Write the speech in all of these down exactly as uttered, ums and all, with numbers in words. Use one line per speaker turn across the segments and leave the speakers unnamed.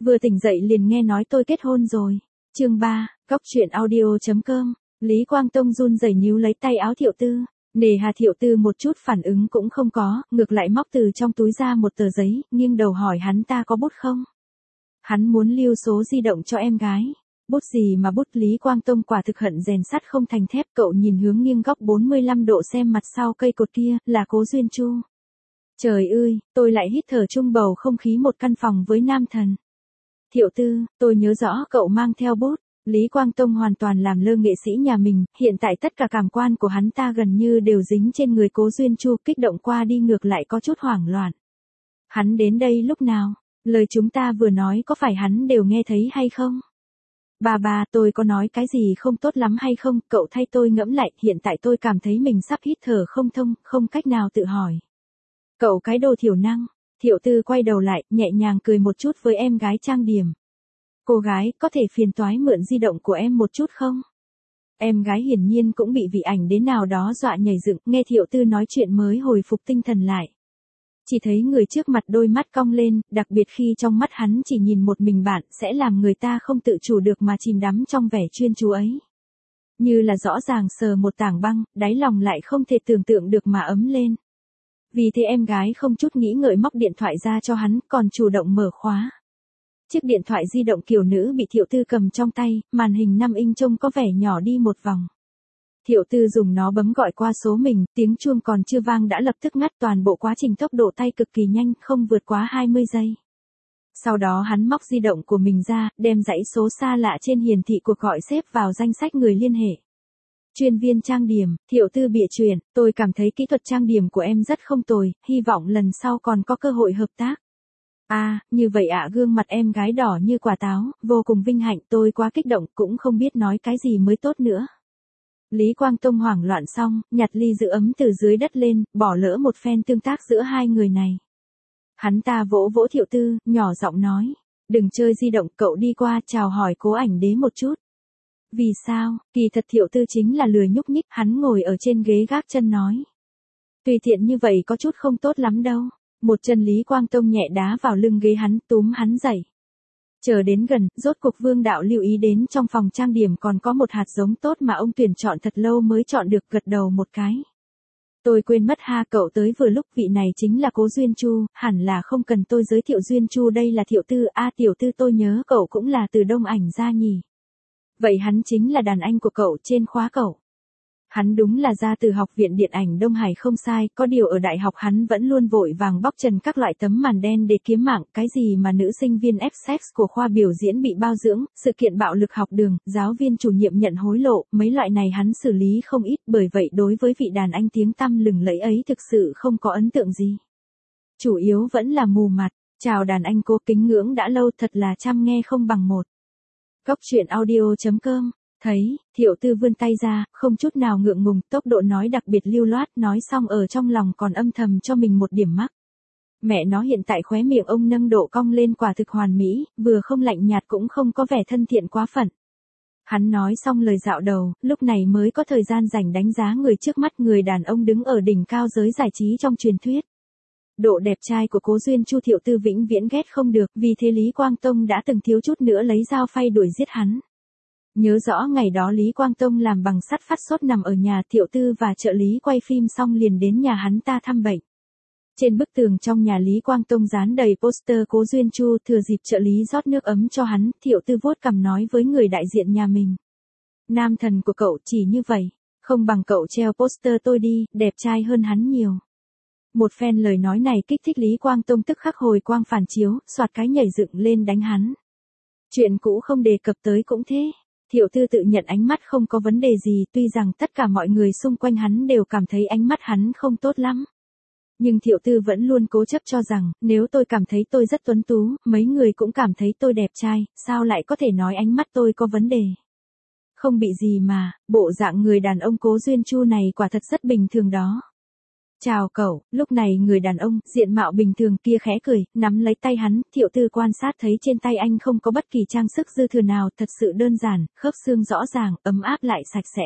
Vừa tỉnh dậy liền nghe nói tôi kết hôn rồi. Chương ba, Góc truyện audio.com. Lý Quang Tông run rẩy níu lấy tay áo Thiệu Tư. Nề hà Thiệu Tư một chút phản ứng cũng không có, ngược lại móc từ trong túi ra một tờ giấy, nghiêng đầu hỏi hắn ta có bút không. Hắn muốn lưu số di động cho em gái. Bút gì mà bút, Lý Quang Tông quả thực hận rèn sắt không thành thép. Cậu nhìn hướng nghiêng góc bốn mươi lăm độ xem mặt sau cây cột kia, là Cố Duyên Chu. Trời ơi, tôi lại hít thở chung bầu không khí một căn phòng với nam thần. Thiệu Tư, tôi nhớ rõ cậu mang theo bút. Lý Quang Tông hoàn toàn làm lơ nghệ sĩ nhà mình, hiện tại tất cả cảm quan của hắn ta gần như đều dính trên người Cố Duyên Chu, kích động qua đi ngược lại có chút hoảng loạn. Hắn đến đây lúc nào? Lời chúng ta vừa nói có phải hắn đều nghe thấy hay không? Bà bà, tôi có nói cái gì không tốt lắm hay không? Cậu thay tôi ngẫm lại, hiện tại tôi cảm thấy mình sắp hít thở không thông, không cách nào tự hỏi. Cậu cái đồ thiểu năng. Thiệu Tư quay đầu lại, nhẹ nhàng cười một chút với em gái trang điểm. Cô gái, có thể phiền toái mượn di động của em một chút không? Em gái hiển nhiên cũng bị vị ảnh đến nào đó dọa nhảy dựng, nghe Thiệu Tư nói chuyện mới hồi phục tinh thần lại. Chỉ thấy người trước mặt đôi mắt cong lên, đặc biệt khi trong mắt hắn chỉ nhìn một mình bạn sẽ làm người ta không tự chủ được mà chìm đắm trong vẻ chuyên chú ấy. Như là rõ ràng sờ một tảng băng, đáy lòng lại không thể tưởng tượng được mà ấm lên. Vì thế em gái không chút nghĩ ngợi móc điện thoại ra cho hắn, còn chủ động mở khóa. Chiếc điện thoại di động kiểu nữ bị Thiệu Tư cầm trong tay, màn hình năm inch trông có vẻ nhỏ đi một vòng. Thiệu Tư dùng nó bấm gọi qua số mình, tiếng chuông còn chưa vang đã lập tức ngắt, toàn bộ quá trình tốc độ tay cực kỳ nhanh, không vượt quá hai mươi giây. Sau đó hắn móc di động của mình ra, đem dãy số xa lạ trên hiển thị cuộc gọi xếp vào danh sách người liên hệ. Chuyên viên trang điểm, Thiệu Tư bịa chuyện, tôi cảm thấy kỹ thuật trang điểm của em rất không tồi, hy vọng lần sau còn có cơ hội hợp tác. À, như vậy ạ, gương mặt em gái đỏ như quả táo, vô cùng vinh hạnh, tôi quá kích động, cũng không biết nói cái gì mới tốt nữa. Lý Quang Tông hoảng loạn xong, nhặt ly giữ ấm từ dưới đất lên, bỏ lỡ một phen tương tác giữa hai người này. Hắn ta vỗ vỗ Thiệu Tư, nhỏ giọng nói, đừng chơi di động, cậu đi qua chào hỏi Cố ảnh đế một chút. Vì sao? Kỳ thật Thiệu Tư chính là lười nhúc nhích, hắn ngồi ở trên ghế gác chân nói. Tùy tiện như vậy có chút không tốt lắm đâu. Một chân Lý Quang Tông nhẹ đá vào lưng ghế hắn, túm hắn dậy. Chờ đến gần, rốt cuộc Vương đạo lưu ý đến trong phòng trang điểm còn có một hạt giống tốt mà ông tuyển chọn thật lâu mới chọn được, gật đầu một cái. Tôi quên mất ha, cậu tới vừa lúc, vị này chính là Cố Duyên Chu, hẳn là không cần tôi giới thiệu. Duyên Chu đây là Thiệu Tư. A Tiểu Tư, tôi nhớ cậu cũng là từ Đông Ảnh ra nhỉ. Vậy hắn chính là đàn anh của cậu trên khóa cậu. Hắn đúng là ra từ học viện điện ảnh Đông Hải không sai, có điều ở đại học hắn vẫn luôn vội vàng bóc trần các loại tấm màn đen để kiếm mạng, cái gì mà nữ sinh viên ép sex của khoa biểu diễn bị bao dưỡng, sự kiện bạo lực học đường, giáo viên chủ nhiệm nhận hối lộ, mấy loại này hắn xử lý không ít, bởi vậy đối với vị đàn anh tiếng tăm lừng lẫy ấy thực sự không có ấn tượng gì. Chủ yếu vẫn là mù mặt. Chào đàn anh cô, kính ngưỡng đã lâu, thật là trăm nghe không bằng một. Góc truyện audio.com. Thấy, Thiệu Tư vươn tay ra, không chút nào ngượng ngùng, tốc độ nói đặc biệt lưu loát, nói xong ở trong lòng còn âm thầm cho mình một điểm mắc. Mẹ nó, hiện tại khóe miệng ông nâng độ cong lên quả thực hoàn mỹ, vừa không lạnh nhạt cũng không có vẻ thân thiện quá phận. Hắn nói xong lời dạo đầu, lúc này mới có thời gian rảnh đánh giá người trước mắt, người đàn ông đứng ở đỉnh cao giới giải trí trong truyền thuyết. Độ đẹp trai của Cố Duyên Chu Thiệu Tư vĩnh viễn ghét không được, vì thế Lý Quang Tông đã từng thiếu chút nữa lấy dao phay đuổi giết hắn. Nhớ rõ ngày đó Lý Quang Tông làm bằng sắt phát sốt nằm ở nhà, Thiệu Tư và trợ lý quay phim xong liền đến nhà hắn ta thăm bệnh. Trên bức tường trong nhà Lý Quang Tông dán đầy poster Cố Duyên Chu, thừa dịp trợ lý rót nước ấm cho hắn, Thiệu Tư vuốt cằm nói với người đại diện nhà mình. Nam thần của cậu chỉ như vậy, không bằng cậu treo poster tôi đi, đẹp trai hơn hắn nhiều. Một phen lời nói này kích thích Lý Quang Tông, tức khắc hồi quang phản chiếu, soạt cái nhảy dựng lên đánh hắn. Chuyện cũ không đề cập tới cũng thế. Thiệu Tư tự nhận ánh mắt không có vấn đề gì, tuy rằng tất cả mọi người xung quanh hắn đều cảm thấy ánh mắt hắn không tốt lắm. Nhưng Thiệu Tư vẫn luôn cố chấp cho rằng, nếu tôi cảm thấy tôi rất tuấn tú, mấy người cũng cảm thấy tôi đẹp trai, sao lại có thể nói ánh mắt tôi có vấn đề. Không bị gì mà, bộ dạng người đàn ông Cố Duyên Chu này quả thật rất bình thường đó. Chào cậu, lúc này người đàn ông, diện mạo bình thường kia khẽ cười, nắm lấy tay hắn, Thiệu Tư quan sát thấy trên tay anh không có bất kỳ trang sức dư thừa nào, thật sự đơn giản, khớp xương rõ ràng, ấm áp lại sạch sẽ.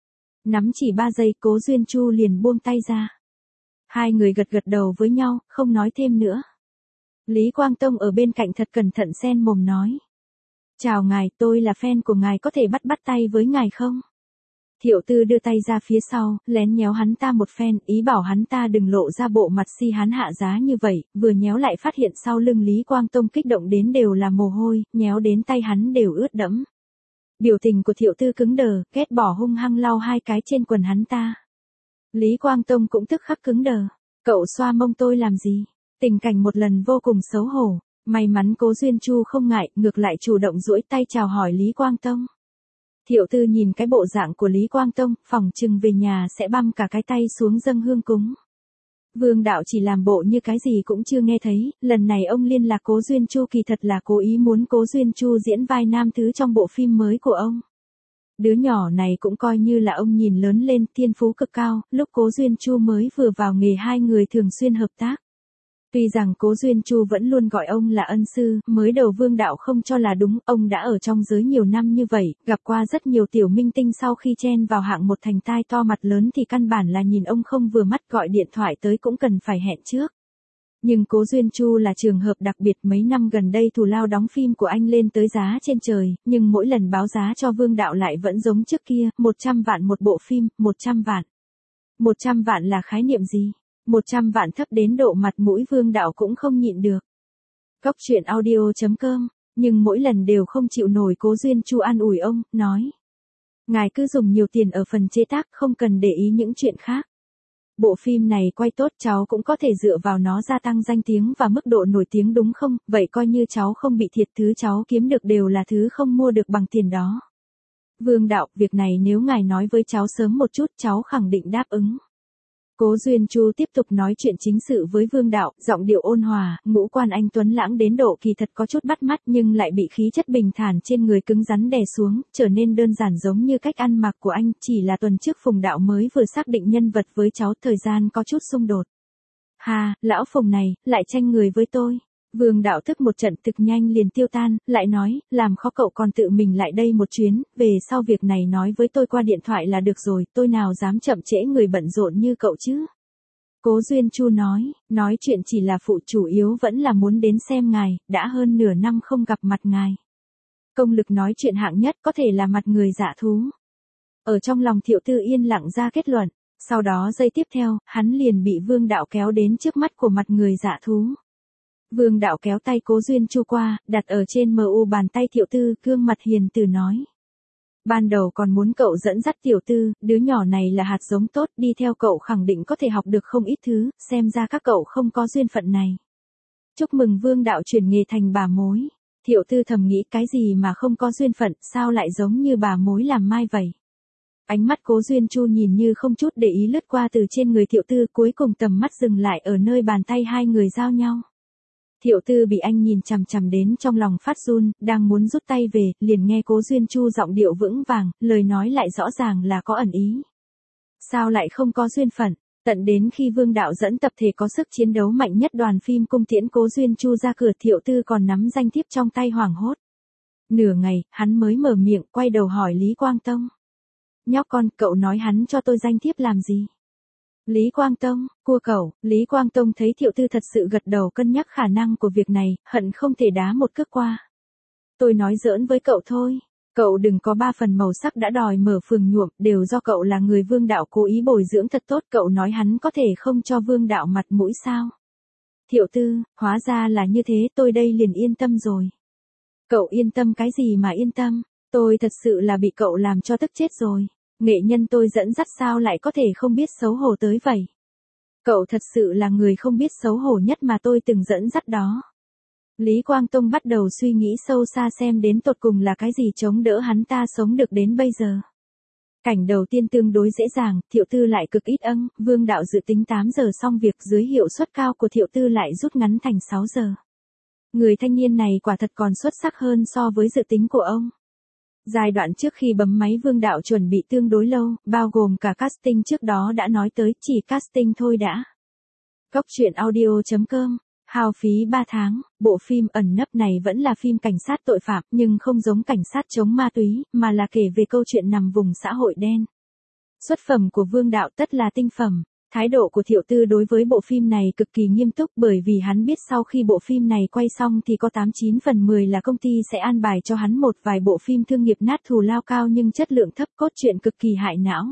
Nắm chỉ ba giây, Cố Duyên Chu liền buông tay ra. Hai người gật gật đầu với nhau, không nói thêm nữa. Lý Quang Tông ở bên cạnh thật cẩn thận xen mồm nói. Chào ngài, tôi là fan của ngài, có thể bắt bắt tay với ngài không? Thiệu Tư đưa tay ra phía sau, lén nhéo hắn ta một phen, ý bảo hắn ta đừng lộ ra bộ mặt si hắn hạ giá như vậy, vừa nhéo lại phát hiện sau lưng Lý Quang Tông kích động đến đều là mồ hôi, nhéo đến tay hắn đều ướt đẫm. Biểu tình của Thiệu Tư cứng đờ, ghét bỏ hung hăng lau hai cái trên quần hắn ta. Lý Quang Tông cũng tức khắc cứng đờ. Cậu xoa mông tôi làm gì? Tình cảnh một lần vô cùng xấu hổ. May mắn Cố Duyên Chu không ngại, ngược lại chủ động duỗi tay chào hỏi Lý Quang Tông. Thiệu Tư nhìn cái bộ dạng của Lý Quang Tông, phỏng chừng về nhà sẽ băm cả cái tay xuống dâng hương cúng. Vương đạo chỉ làm bộ như cái gì cũng chưa nghe thấy, lần này ông liên lạc Cố Duyên Chu kỳ thật là cố ý muốn Cố Duyên Chu diễn vai nam thứ trong bộ phim mới của ông. Đứa nhỏ này cũng coi như là ông nhìn lớn lên, thiên phú cực cao, lúc Cố Duyên Chu mới vừa vào nghề hai người thường xuyên hợp tác. Tuy rằng Cố Duyên Chu vẫn luôn gọi ông là ân sư, mới đầu Vương đạo không cho là đúng, ông đã ở trong giới nhiều năm như vậy, gặp qua rất nhiều tiểu minh tinh sau khi chen vào hạng một thành tai to mặt lớn thì căn bản là nhìn ông không vừa mắt, gọi điện thoại tới cũng cần phải hẹn trước. Nhưng Cố Duyên Chu là trường hợp đặc biệt, mấy năm gần đây thù lao đóng phim của anh lên tới giá trên trời, nhưng mỗi lần báo giá cho Vương đạo lại vẫn giống trước kia, một trăm vạn một bộ phim, một trăm vạn. một trăm vạn là khái niệm gì? một trăm vạn thấp đến độ mặt mũi Vương đạo cũng không nhịn được. Cóc truyện audio chấm com, nhưng mỗi lần đều không chịu nổi. Cố Duyên Chu an ủi ông, nói. Ngài cứ dùng nhiều tiền ở phần chế tác, không cần để ý những chuyện khác. Bộ phim này quay tốt cháu cũng có thể dựa vào nó gia tăng danh tiếng và mức độ nổi tiếng đúng không? Vậy coi như cháu không bị thiệt, thứ cháu kiếm được đều là thứ không mua được bằng tiền đó. Vương đạo, việc này nếu ngài nói với cháu sớm một chút cháu khẳng định đáp ứng. Cố Duyên Chu tiếp tục nói chuyện chính sự với Vương đạo, giọng điệu ôn hòa, ngũ quan anh tuấn lãng đến độ kỳ thật có chút bắt mắt nhưng lại bị khí chất bình thản trên người cứng rắn đè xuống, trở nên đơn giản giống như cách ăn mặc của anh, chỉ là tuần trước Phùng đạo mới vừa xác định nhân vật với cháu, thời gian có chút xung đột. Hà, lão Phùng này, lại tranh người với tôi. Vương đạo thức một trận thực nhanh liền tiêu tan, lại nói, làm khó cậu còn tự mình lại đây một chuyến, về sau việc này nói với tôi qua điện thoại là được rồi, tôi nào dám chậm trễ người bận rộn như cậu chứ. Cố Duyên Chu nói, nói chuyện chỉ là phụ, chủ yếu vẫn là muốn đến xem ngài, đã hơn nửa năm không gặp mặt ngài. Công lực nói chuyện hạng nhất có thể là mặt người dạ thú. Ở trong lòng Thiệu Tư yên lặng ra kết luận, sau đó giây tiếp theo, hắn liền bị Vương đạo kéo đến trước mắt của mặt người dạ thú. Vương đạo kéo tay Cố Duyên Chu qua, đặt ở trên mờ u bàn tay Thiệu Tư, gương mặt hiền từ nói. Ban đầu còn muốn cậu dẫn dắt Tiểu Tư, đứa nhỏ này là hạt giống tốt, đi theo cậu khẳng định có thể học được không ít thứ, xem ra các cậu không có duyên phận này. Chúc mừng Vương đạo chuyển nghề thành bà mối. Thiệu Tư thầm nghĩ cái gì mà không có duyên phận, sao lại giống như bà mối làm mai vậy. Ánh mắt Cố Duyên Chu nhìn như không chút để ý lướt qua từ trên người Thiệu Tư, cuối cùng tầm mắt dừng lại ở nơi bàn tay hai người giao nhau. Thiệu Tư bị anh nhìn chằm chằm đến trong lòng phát run, đang muốn rút tay về, liền nghe Cố Duyên Chu giọng điệu vững vàng, lời nói lại rõ ràng là có ẩn ý. Sao lại không có duyên phận? Tận đến khi Vương đạo dẫn tập thể có sức chiến đấu mạnh nhất đoàn phim cung tiễn Cố Duyên Chu ra cửa, Thiệu Tư còn nắm danh thiếp trong tay hoảng hốt. Nửa ngày, hắn mới mở miệng, quay đầu hỏi Lý Quang Tông. Nhóc con, cậu nói hắn cho tôi danh thiếp làm gì? Lý Quang Tông, cua cẩu. Lý Quang Tông thấy Thiệu Tư thật sự gật đầu cân nhắc khả năng của việc này, hận không thể đá một cước qua. Tôi nói giỡn với cậu thôi. Cậu đừng có ba phần màu sắc đã đòi mở phường nhuộm, đều do cậu là người Vương đạo cố ý bồi dưỡng thật tốt, cậu nói hắn có thể không cho Vương đạo mặt mũi sao? Thiệu Tư, hóa ra là như thế, tôi đây liền yên tâm rồi. Cậu yên tâm cái gì mà yên tâm, tôi thật sự là bị cậu làm cho tức chết rồi. Nghệ nhân tôi dẫn dắt sao lại có thể không biết xấu hổ tới vậy? Cậu thật sự là người không biết xấu hổ nhất mà tôi từng dẫn dắt đó. Lý Quang Tông bắt đầu suy nghĩ sâu xa xem đến tột cùng là cái gì chống đỡ hắn ta sống được đến bây giờ. Cảnh đầu tiên tương đối dễ dàng, Thiệu Tư lại cực ít âng, Vương đạo dự tính tám giờ xong việc, dưới hiệu suất cao của Thiệu Tư lại rút ngắn thành sáu giờ. Người thanh niên này quả thật còn xuất sắc hơn so với dự tính của ông. Giai đoạn trước khi bấm máy Vương đạo chuẩn bị tương đối lâu, bao gồm cả casting trước đó đã nói tới, chỉ casting thôi đã. Cóc truyện audio chấm com, hao phí ba tháng, bộ phim ẩn nấp này vẫn là phim cảnh sát tội phạm, nhưng không giống cảnh sát chống ma túy, mà là kể về câu chuyện nằm vùng xã hội đen. Xuất phẩm của Vương đạo tất là tinh phẩm. Thái độ của Thiệu Tư đối với bộ phim này cực kỳ nghiêm túc bởi vì hắn biết sau khi bộ phim này quay xong thì có tám chín phần mười là công ty sẽ an bài cho hắn một vài bộ phim thương nghiệp nát thù lao cao nhưng chất lượng thấp, cốt truyện cực kỳ hại não.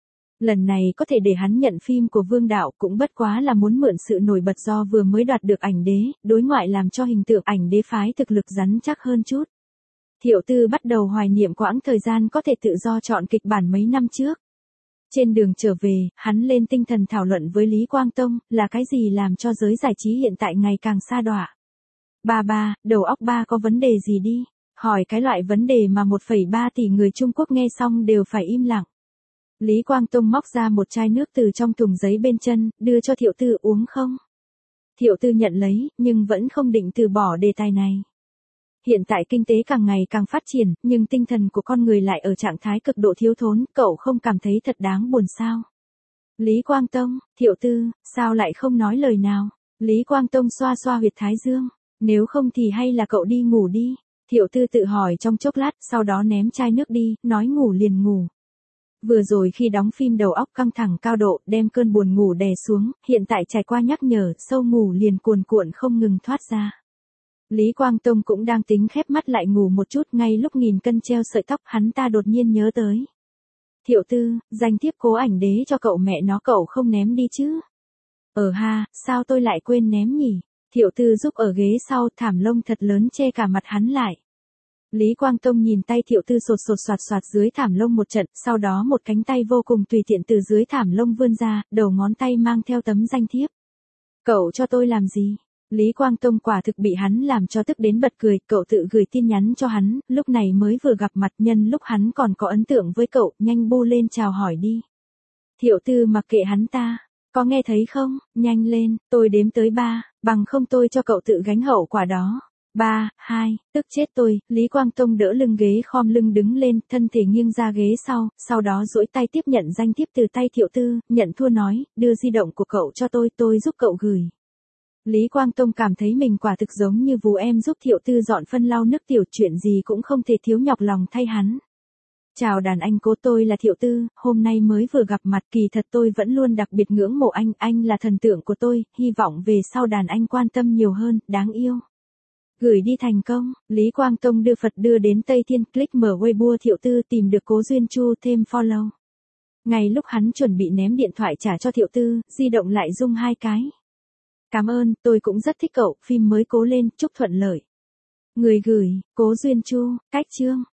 Lần này có thể để hắn nhận phim của Vương đạo cũng bất quá là muốn mượn sự nổi bật do vừa mới đoạt được ảnh đế, đối ngoại làm cho hình tượng ảnh đế phái thực lực rắn chắc hơn chút. Thiệu Tư bắt đầu hoài niệm quãng thời gian có thể tự do chọn kịch bản mấy năm trước. Trên đường trở về, hắn lên tinh thần thảo luận với Lý Quang Tông, là cái gì làm cho giới giải trí hiện tại ngày càng sa đọa. Ba ba, đầu óc ba có vấn đề gì đi? Hỏi cái loại vấn đề mà một phẩy ba tỷ người Trung Quốc nghe xong đều phải im lặng. Lý Quang Tông móc ra một chai nước từ trong thùng giấy bên chân, đưa cho Thiệu Tư uống không? Thiệu Tư nhận lấy, nhưng vẫn không định từ bỏ đề tài này. Hiện tại kinh tế càng ngày càng phát triển, nhưng tinh thần của con người lại ở trạng thái cực độ thiếu thốn, cậu không cảm thấy thật đáng buồn sao? Lý Quang Tông, Thiệu Tư, sao lại không nói lời nào? Lý Quang Tông xoa xoa huyệt thái dương, nếu không thì hay là cậu đi ngủ đi. Thiệu Tư tự hỏi trong chốc lát, sau đó ném chai nước đi, nói ngủ liền ngủ. Vừa rồi khi đóng phim đầu óc căng thẳng cao độ, đem cơn buồn ngủ đè xuống, hiện tại trải qua nhắc nhở, sâu ngủ liền cuồn cuộn không ngừng thoát ra. Lý Quang Tông cũng đang tính khép mắt lại ngủ một chút, ngay lúc nghìn cân treo sợi tóc hắn ta đột nhiên nhớ tới. Thiệu Tư, danh thiếp cố ảnh đế cho cậu mẹ nó cậu không ném đi chứ? Ờ ha, sao tôi lại quên ném nhỉ? Thiệu Tư giúp ở ghế sau, thảm lông thật lớn che cả mặt hắn lại. Lý Quang Tông nhìn tay Thiệu Tư sột sột soạt soạt dưới thảm lông một trận, sau đó một cánh tay vô cùng tùy tiện từ dưới thảm lông vươn ra, đầu ngón tay mang theo tấm danh thiếp. Cậu cho tôi làm gì? Lý Quang Tông quả thực bị hắn làm cho tức đến bật cười, cậu tự gửi tin nhắn cho hắn, lúc này mới vừa gặp mặt, nhân lúc hắn còn có ấn tượng với cậu, nhanh bu lên chào hỏi đi. Thiệu Tư mặc kệ hắn ta, có nghe thấy không, nhanh lên, tôi đếm tới ba, bằng không tôi cho cậu tự gánh hậu quả đó. Ba, hai, tức chết tôi, Lý Quang Tông đỡ lưng ghế khom lưng đứng lên, thân thể nghiêng ra ghế sau, sau đó duỗi tay tiếp nhận danh thiếp từ tay Thiệu Tư, nhận thua nói, đưa di động của cậu cho tôi, tôi giúp cậu gửi. Lý Quang Tông cảm thấy mình quả thực giống như vú em giúp Thiệu Tư dọn phân lau nước tiểu, chuyện gì cũng không thể thiếu nhọc lòng thay hắn. Chào đàn anh cố, tôi là Thiệu Tư, hôm nay mới vừa gặp mặt, kỳ thật tôi vẫn luôn đặc biệt ngưỡng mộ anh, anh là thần tượng của tôi, hy vọng về sau đàn anh quan tâm nhiều hơn, đáng yêu. Gửi đi thành công, Lý Quang Tông đưa Phật đưa đến Tây Thiên, click mở Weibo Thiệu Tư tìm được Cố Duyên Chu thêm follow. Ngay lúc hắn chuẩn bị ném điện thoại trả cho Thiệu Tư, di động lại rung hai cái. Cảm ơn, tôi cũng rất thích cậu, phim mới cố lên, chúc thuận lợi. Người gửi, Cố Duyên Chu, cách chương.